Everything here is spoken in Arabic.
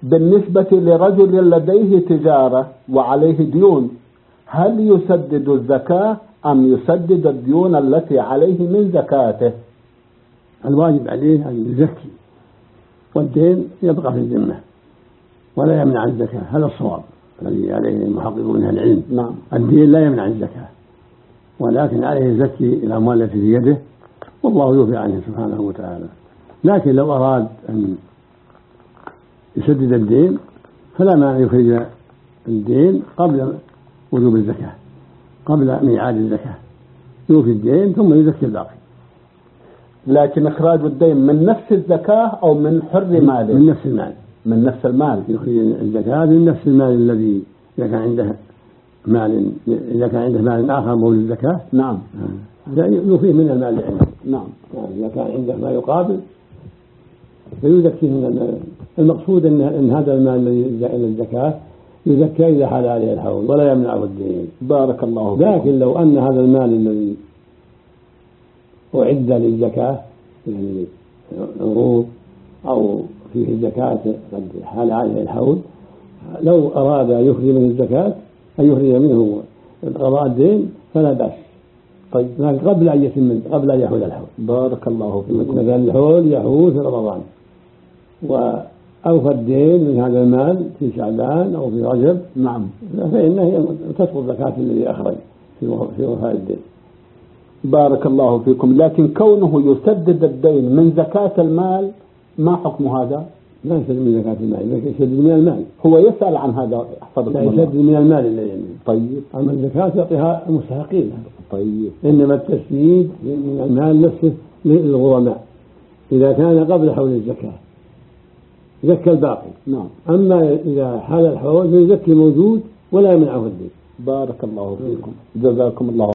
بالنسبة لرجل لديه تجارة وعليه ديون، هل يسدد الزكاة أم يسدد الديون التي عليه من زكاته؟ الواجب عليه أن يزكي، والدين يبقى في الذمة ولا يمنع الزكاة. هذا الصواب الذي عليه المحقق من العلم. نعم. الدين لا يمنع الزكاة، ولكن عليه يزكي الأموال التي في يده، والله يوفي عنه سبحانه وتعالى. لكن لو أراد أن يسدد الدين فلا مانع يخرج الدين قبل وجوب الزكاة، قبل ميعاد الزكاة، يوفي الدين ثم يزكي الباقي. لكن إخراج الدين من نفس الزكاة أو من حر ماله؟ من نفس المال. من نفس المال يخرج الزكاة من نفس المال الذي إذا كان عنده مال آخر مولد الزكاة. نعم. يوفيه من المال اللي عنده. نعم. إذا كان عنده ما يقابل فيزكيه من المال. المقصود أن هذا المال الذي إلى الزكاة يزكى إذا حال عليه الحول ولا يمنعه الدين. بارك الله فيك. لكن لو أن هذا المال الذي أعد للزكاة يعني عروض أو فيه الزكاة قد حال عليه الحول، لو أراد أن يخرج منه الزكاة أن يخرج منه قضاء الدين فلا بأس. طيب. لكن قبل أن يحول الحول. بارك الله فيك. مثلا الحول يحول في رمضان وأوفى الدين من هذا المال في شعبان أو في رجب. نعم. فإنه تسقط زكاة الذي أخرج في وفاء الدين. بارك الله فيكم. لكن كونه يسدد الدين من زكاة المال ما حكم هذا؟ لا يسدد من زكاة المال، يسدد من المال. هو يسأل عن هذا. لا يسدد من المال اللي يمين. طيب. أما الزكاة يعطيها المستحقين. طيب. إنما التسديد من المال نفسه للغرماء إذا كان قبل حول الزكاة زكى الباقي. نعم. أما إذا حال الحول فيزكي موجود ولا يمنعه الدين. بارك الله فيكم. جزاكم الله